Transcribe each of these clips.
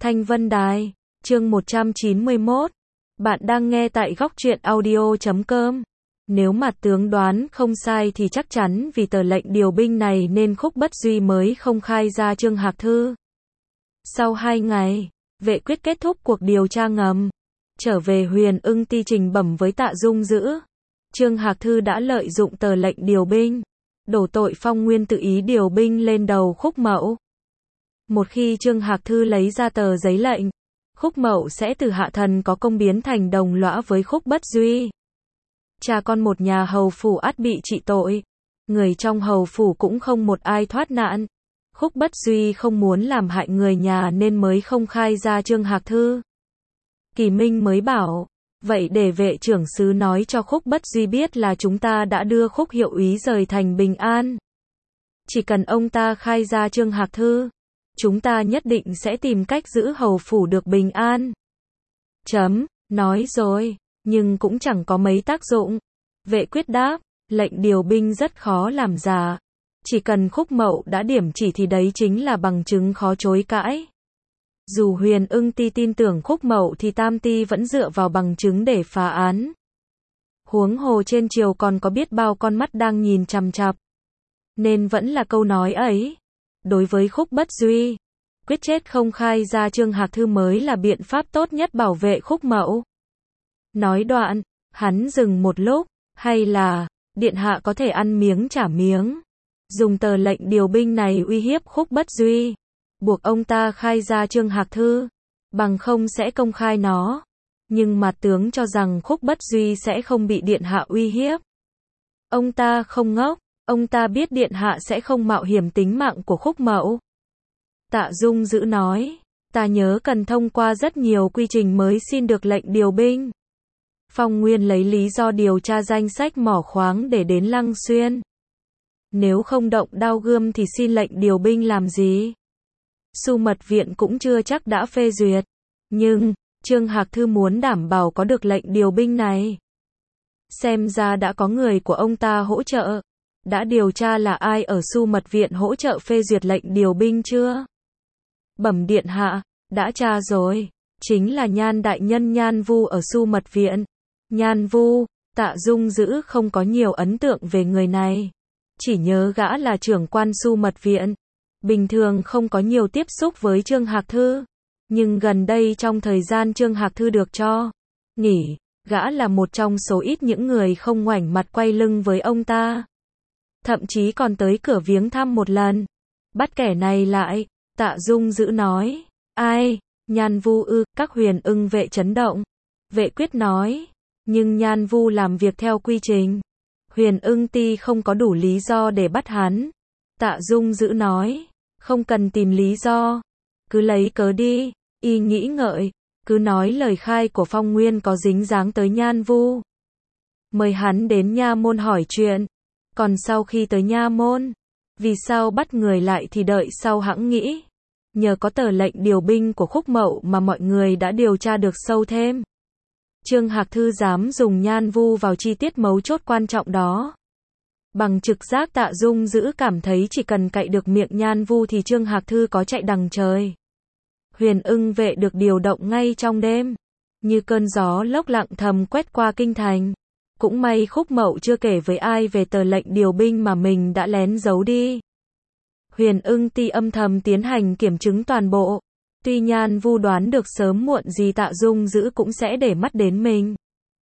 Thanh Vân Đài, chương 191. Bạn đang nghe tại góc truyện audio.com. Nếu mặt tướng đoán không sai thì chắc chắn vì tờ lệnh điều binh này nên Khúc Bất Duy mới không khai ra Trương Hạc Thư. Sau 2 ngày, Vệ Quyết kết thúc cuộc điều tra ngầm. Trở về Huyền Ưng Ti trình bẩm với Tạ Dung Dữ. Trương Hạc Thư đã lợi dụng tờ lệnh điều binh, đổ tội Phong Nguyên tự ý điều binh lên đầu Khúc Mậu. Một khi Trương Hạc Thư lấy ra tờ giấy lệnh, Khúc Mậu sẽ từ hạ thần có công biến thành đồng lõa với Khúc Bất Duy. Cha con một nhà hầu phủ ắt bị trị tội. Người trong hầu phủ cũng không một ai thoát nạn. Khúc Bất Duy không muốn làm hại người nhà nên mới không khai ra Trương Hạc Thư. Kỳ Minh mới bảo, vậy để Vệ trưởng sứ nói cho Khúc Bất Duy biết là chúng ta đã đưa Khúc hiệu úy rời thành bình an. Chỉ cần ông ta khai ra Trương Hạc Thư, chúng ta nhất định sẽ tìm cách giữ hầu phủ được bình an. Nói rồi, nhưng cũng chẳng có mấy tác dụng. Vệ Quyết đáp, lệnh điều binh rất khó làm giả. Chỉ cần Khúc Mậu đã điểm chỉ thì đấy chính là bằng chứng khó chối cãi. Dù Huyền Ưng Ti tin tưởng Khúc Mậu thì Tam Ti vẫn dựa vào bằng chứng để phá án. Huống hồ trên triều còn có biết bao con mắt đang nhìn chằm chằm. Nên vẫn là câu nói ấy. Đối với Khúc Bất Duy, quyết chết không khai ra Trương Hạc Thư mới là biện pháp tốt nhất bảo vệ Khúc Mậu. Nói đoạn, hắn dừng một lúc, hay là, điện hạ có thể ăn miếng trả miếng. Dùng tờ lệnh điều binh này uy hiếp Khúc Bất Duy, buộc ông ta khai ra Trương Hạc Thư, bằng không sẽ công khai nó. Nhưng mặt tướng cho rằng Khúc Bất Duy sẽ không bị điện hạ uy hiếp. Ông ta không ngốc, ông ta biết điện hạ sẽ không mạo hiểm tính mạng của Khúc Mậu. Tạ Dung Dữ nói, ta nhớ cần thông qua rất nhiều quy trình mới xin được lệnh điều binh. Phong Nguyên lấy lý do điều tra danh sách mỏ khoáng để đến Lăng Xuyên. Nếu không động đao gươm thì xin lệnh điều binh làm gì? Su Mật Viện cũng chưa chắc đã phê duyệt. Nhưng, Trương Hạc Thư muốn đảm bảo có được lệnh điều binh này. Xem ra đã có người của ông ta hỗ trợ. Đã điều tra là ai ở Su Mật Viện hỗ trợ phê duyệt lệnh điều binh chưa? Bẩm điện hạ, đã tra rồi. Chính là Nhan đại nhân Nhan Vu ở Su Mật Viện. Nhan Vu, Tạ Dung Dữ không có nhiều ấn tượng về người này. Chỉ nhớ gã là trưởng quan Su Mật Viện. Bình thường không có nhiều tiếp xúc với Trương Hạc Thư. Nhưng gần đây trong thời gian Trương Hạc Thư được cho nghỉ, gã là một trong số ít những người không ngoảnh mặt quay lưng với ông ta. Thậm chí còn tới cửa viếng thăm một lần. Bắt kẻ này lại, Tạ Dung Dữ nói. Ai? Nhan Vu ư? Các Huyền Ưng vệ chấn động. Vệ Quyết nói. Nhưng Nhan Vu làm việc theo quy trình. Huyền Ưng Ti không có đủ lý do để bắt hắn. Tạ Dung Dữ nói. Không cần tìm lý do. Cứ lấy cớ đi. Y nghĩ ngợi. Cứ nói lời khai của Phong Nguyên có dính dáng tới Nhan Vu. Mời hắn đến nha môn hỏi chuyện. Còn sau khi tới nha môn, vì sao bắt người lại thì đợi sau hẵng nghĩ. Nhờ có tờ lệnh điều binh của Khúc Mậu mà mọi người đã điều tra được sâu thêm. Trương Hạc Thư dám dùng Nhan Vu vào chi tiết mấu chốt quan trọng đó. Bằng trực giác Tạ Dung Dữ cảm thấy chỉ cần cậy được miệng Nhan Vu thì Trương Hạc Thư có chạy đằng trời. Huyền Ưng vệ được điều động ngay trong đêm. Như cơn gió lốc lặng thầm quét qua kinh thành. Cũng may Khúc Mậu chưa kể với ai về tờ lệnh điều binh mà mình đã lén giấu đi. Huyền Ưng Ti âm thầm tiến hành kiểm chứng toàn bộ. Tuy Nhan Vu đoán được sớm muộn gì Tạ Dung Dữ cũng sẽ để mắt đến mình.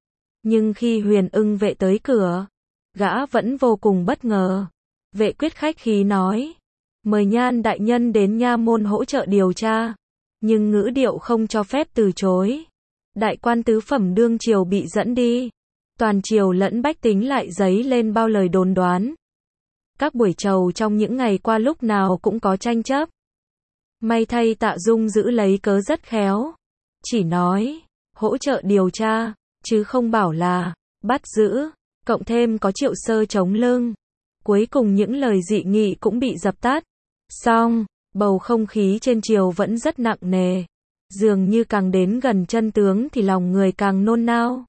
Nhưng khi Huyền Ưng vệ tới cửa, gã vẫn vô cùng bất ngờ. Vệ Quyết khách khí nói. Mời Nhan đại nhân đến nha môn hỗ trợ điều tra. Nhưng ngữ điệu không cho phép từ chối. Đại quan tứ phẩm đương triều bị dẫn đi. Toàn triều lẫn bách tính lại dấy lên bao lời đồn đoán. Các buổi trầu trong những ngày qua lúc nào cũng có tranh chấp. May thay Tạ Dung Dữ lấy cớ rất khéo. Chỉ nói, hỗ trợ điều tra, chứ không bảo là, bắt giữ, cộng thêm có Triệu Sơ chống lưng. Cuối cùng những lời dị nghị cũng bị dập tắt. Xong, bầu không khí trên triều vẫn rất nặng nề. Dường như càng đến gần chân tướng thì lòng người càng nôn nao.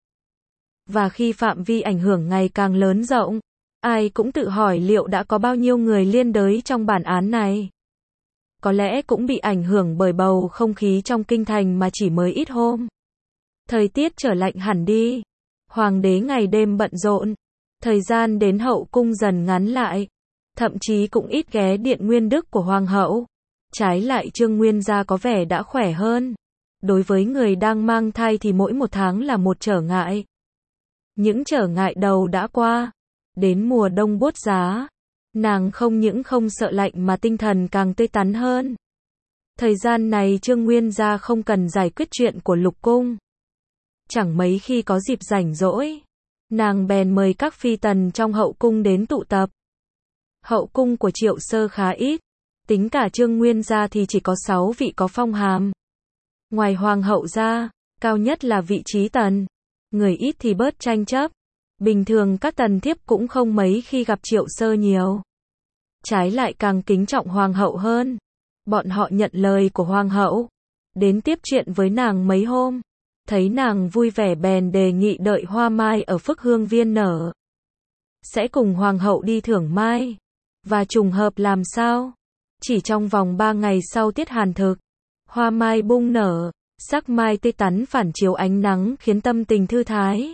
Và khi phạm vi ảnh hưởng ngày càng lớn rộng, ai cũng tự hỏi liệu đã có bao nhiêu người liên đới trong bản án này. có lẽ cũng bị ảnh hưởng bởi bầu không khí trong kinh thành mà chỉ mới ít hôm. Thời tiết trở lạnh hẳn đi. Hoàng đế ngày đêm bận rộn. Thời gian đến hậu cung dần ngắn lại. Thậm chí cũng ít ghé điện nguyên đức của hoàng hậu. Trái lại Trương Nguyên gia có vẻ đã khỏe hơn. Đối với người đang mang thai thì mỗi một tháng là một trở ngại. Những trở ngại đầu đã qua. Đến mùa đông buốt giá. Nàng không những không sợ lạnh mà tinh thần càng tươi tắn hơn. Thời gian này Trương Nguyên gia không cần giải quyết chuyện của lục cung. Chẳng mấy khi có dịp rảnh rỗi. Nàng bèn mời các phi tần trong hậu cung đến tụ tập. Hậu cung của Triệu Sơ khá ít. Tính cả Trương Nguyên gia thì chỉ có 6 vị có phong hàm. Ngoài hoàng hậu ra, cao nhất là vị trí tần. Người ít thì bớt tranh chấp. Bình thường các tần thiếp cũng không mấy khi gặp Triệu Sơ nhiều. Trái lại càng kính trọng hoàng hậu hơn. Bọn họ nhận lời của hoàng hậu. Đến tiếp chuyện với nàng mấy hôm. Thấy nàng vui vẻ bèn đề nghị đợi hoa mai ở Phước Hương Viên nở. Sẽ cùng hoàng hậu đi thưởng mai. Và trùng hợp làm sao? Chỉ trong vòng 3 ngày sau tiết hàn thực. Hoa mai bung nở. Sắc mai tươi tắn phản chiếu ánh nắng khiến tâm tình thư thái.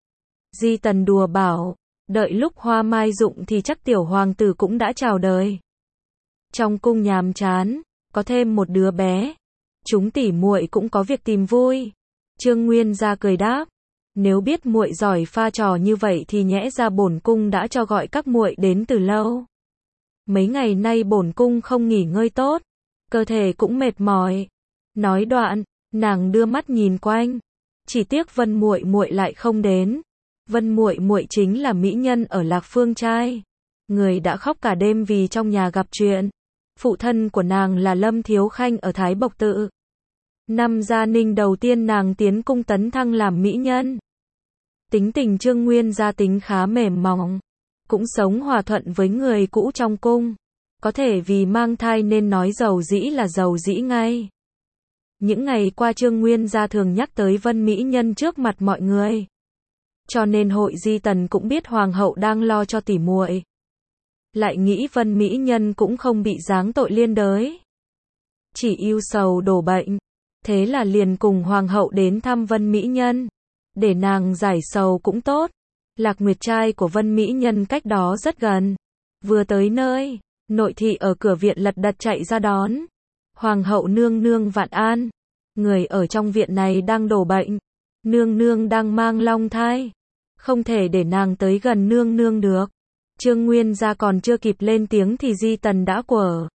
Di Tần đùa bảo. Đợi lúc hoa mai rụng thì chắc tiểu hoàng tử cũng đã chào đời. Trong cung nhàm chán. Có thêm một đứa bé. Chúng tỉ muội cũng có việc tìm vui. Trương Nguyên gia cười đáp, nếu biết muội giỏi pha trò như vậy thì nhẽ ra bổn cung đã cho gọi các muội đến từ lâu. Mấy ngày nay bổn cung không nghỉ ngơi tốt, cơ thể cũng mệt mỏi. Nói đoạn, nàng đưa mắt nhìn quanh, chỉ tiếc Vân muội muội lại không đến. Vân muội muội chính là mỹ nhân ở Lạc Phương trai, người đã khóc cả đêm vì trong nhà gặp chuyện. Phụ thân của nàng là Lâm Thiếu Khanh ở Thái Bộc Tự. Năm gia ninh đầu tiên nàng tiến cung tấn thăng làm mỹ nhân. Tính tình Trương Nguyên gia tính khá mềm mỏng, cũng sống hòa thuận với người cũ trong cung. Có thể vì mang thai nên nói giàu dĩ là giàu dĩ ngay. Những ngày qua Trương Nguyên gia thường nhắc tới Vân mỹ nhân trước mặt mọi người. Cho nên hội Di Tần cũng biết hoàng hậu đang lo cho tỉ muội. Lại nghĩ Vân mỹ nhân cũng không bị giáng tội liên đới. Chỉ ưu sầu đổ bệnh. Thế là liền cùng hoàng hậu đến thăm Vân mỹ nhân. Để nàng giải sầu cũng tốt. Lạc Nguyệt trai của Vân mỹ nhân cách đó rất gần. Vừa tới nơi, nội thị ở cửa viện lật đật chạy ra đón. Hoàng hậu nương nương vạn an. Người ở trong viện này đang đổ bệnh. Nương nương đang mang long thai. Không thể để nàng tới gần nương nương được. Trương Nguyên gia còn chưa kịp lên tiếng thì Di Tần đã quở.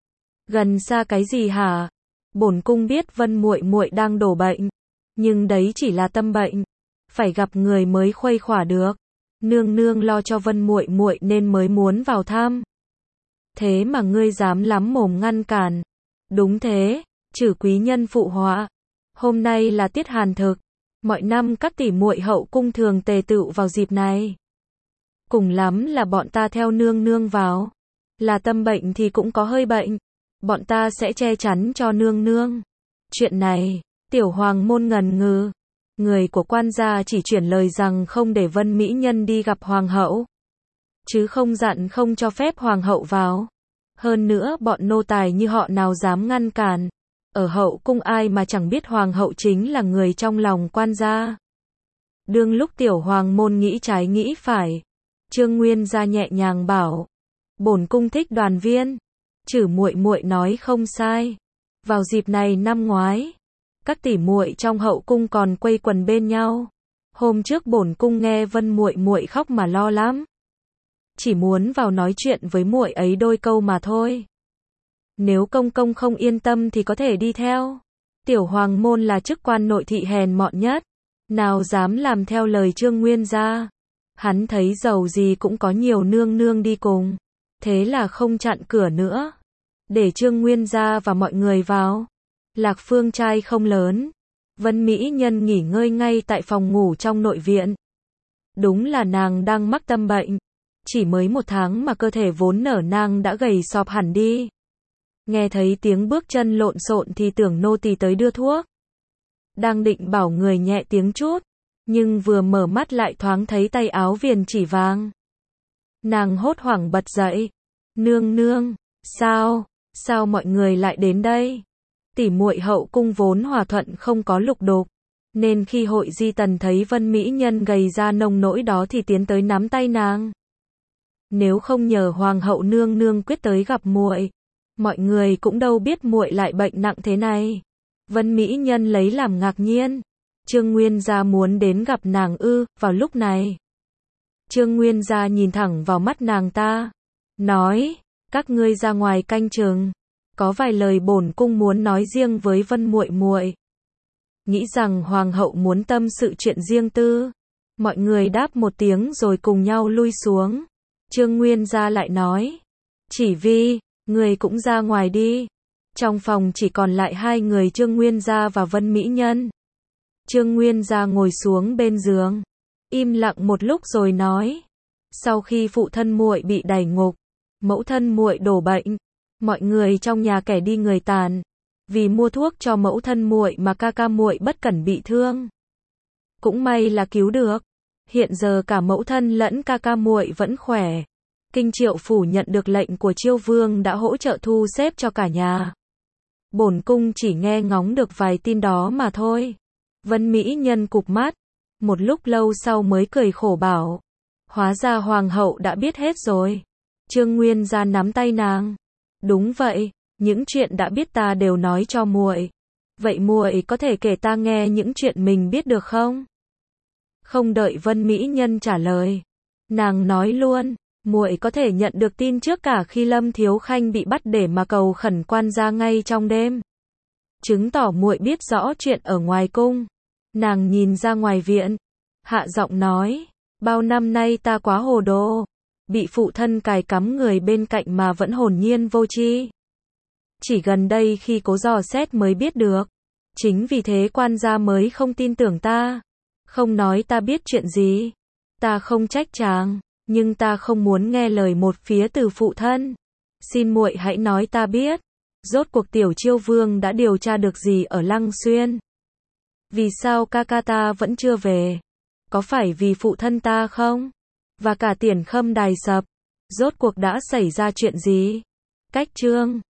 Gần xa cái gì hả? Bổn cung biết Vân muội muội đang đổ bệnh, nhưng đấy chỉ là tâm bệnh, phải gặp người mới khuây khỏa được. Nương nương lo cho Vân muội muội nên mới muốn vào thăm. Thế mà ngươi dám lắm mồm ngăn cản. Đúng thế, chử quý nhân phụ họa. Hôm nay là tiết hàn thực, mọi năm các tỷ muội hậu cung thường tề tựu vào dịp này. Cùng lắm là bọn ta theo nương nương vào. Là tâm bệnh thì cũng có hơi bệnh. Bọn ta sẽ che chắn cho nương nương. Chuyện này, tiểu hoàng môn ngần ngừ. Người của quan gia chỉ chuyển lời rằng không để Vân mỹ nhân đi gặp hoàng hậu. Chứ không dặn không cho phép hoàng hậu vào. Hơn nữa bọn nô tài như họ nào dám ngăn cản. Ở hậu cung ai mà chẳng biết hoàng hậu chính là người trong lòng quan gia. Đương lúc tiểu hoàng môn nghĩ trái nghĩ phải. Trương Nguyên gia nhẹ nhàng bảo. Bổn cung thích đoàn viên. Chử muội muội nói không sai. Vào dịp này năm ngoái, các tỷ muội trong hậu cung còn quây quần bên nhau. Hôm trước bổn cung nghe Vân muội muội khóc mà lo lắm. Chỉ muốn vào nói chuyện với muội ấy đôi câu mà thôi. Nếu công công không yên tâm thì có thể đi theo. Tiểu hoàng môn là chức quan nội thị hèn mọn nhất, nào dám làm theo lời Trương Nguyên gia. Hắn thấy giàu gì cũng có nhiều nương nương đi cùng. Thế là không chặn cửa nữa. Để Trương Nguyên gia và mọi người vào. Lạc Phương trai không lớn. Vân mỹ nhân nghỉ ngơi ngay tại phòng ngủ trong nội viện. Đúng là nàng đang mắc tâm bệnh. Chỉ mới 1 tháng mà cơ thể vốn nở nang đã gầy sọp hẳn đi. Nghe thấy tiếng bước chân lộn xộn thì tưởng nô tỳ tới đưa thuốc. Đang định bảo người nhẹ tiếng chút. Nhưng vừa mở mắt lại thoáng thấy tay áo viền chỉ vàng. Nàng hốt hoảng bật dậy. Nương nương, sao? Sao mọi người lại đến đây? Tỉ muội hậu cung vốn hòa thuận không có lục đục, nên khi Hội Di Tần thấy Vân mỹ nhân gầy ra nông nỗi đó thì tiến tới nắm tay nàng. Nếu không nhờ hoàng hậu nương nương quyết tới gặp muội, mọi người cũng đâu biết muội lại bệnh nặng thế này. Vân mỹ nhân lấy làm ngạc nhiên. Trương Nguyên gia muốn đến gặp nàng ư? Vào lúc này, Trương Nguyên gia nhìn thẳng vào mắt nàng ta, nói: các ngươi ra ngoài canh chừng, có vài lời bổn cung muốn nói riêng với Vân muội muội. Nghĩ rằng hoàng hậu muốn tâm sự chuyện riêng tư. Mọi người đáp một tiếng rồi cùng nhau lui xuống. Trương Nguyên gia lại nói: Chỉ Vi, người cũng ra ngoài đi. Trong phòng chỉ còn lại hai người Trương Nguyên gia và Vân mỹ nhân. Trương Nguyên gia ngồi xuống bên giường, im lặng một lúc rồi nói: sau khi phụ thân muội bị đày ngục, mẫu thân muội đổ bệnh, mọi người trong nhà kẻ đi người tàn, vì mua thuốc cho mẫu thân muội mà ca ca muội bất cẩn bị thương. Cũng may là cứu được. Hiện giờ cả mẫu thân lẫn ca ca muội vẫn khỏe. Kinh Triệu phủ nhận được lệnh của Chiêu Vương đã hỗ trợ thu xếp cho cả nhà. Bổn cung chỉ nghe ngóng được vài tin đó mà thôi. Vân mỹ nhân cụp mắt, một lúc lâu sau mới cười khổ bảo: hóa ra hoàng hậu đã biết hết rồi. Trương Nguyên gia nắm tay nàng: đúng vậy, những chuyện đã biết ta đều nói cho muội. Vậy muội có thể kể ta nghe những chuyện mình biết được không? Không đợi Vân mỹ nhân trả lời, nàng nói luôn: muội có thể nhận được tin trước cả khi Lâm Thiếu Khanh bị bắt để mà cầu khẩn quan gia ngay trong đêm, chứng tỏ muội biết rõ chuyện ở ngoài cung. Nàng nhìn ra ngoài viện, hạ giọng nói: bao năm nay ta quá hồ đồ, bị phụ thân cài cắm người bên cạnh mà vẫn hồn nhiên vô tri. Chỉ gần đây khi cố dò xét mới biết được. Chính vì thế quan gia mới không tin tưởng ta, không nói ta biết chuyện gì. Ta không trách chàng, nhưng ta không muốn nghe lời một phía từ phụ thân. Xin muội hãy nói ta biết, rốt cuộc tiểu Chiêu Vương đã điều tra được gì ở Lăng Xuyên? Vì sao ca ca ta vẫn chưa về? Có phải vì phụ thân ta không? Và cả Tiền Khâm đài sập, rốt cuộc đã xảy ra chuyện gì? Cách chương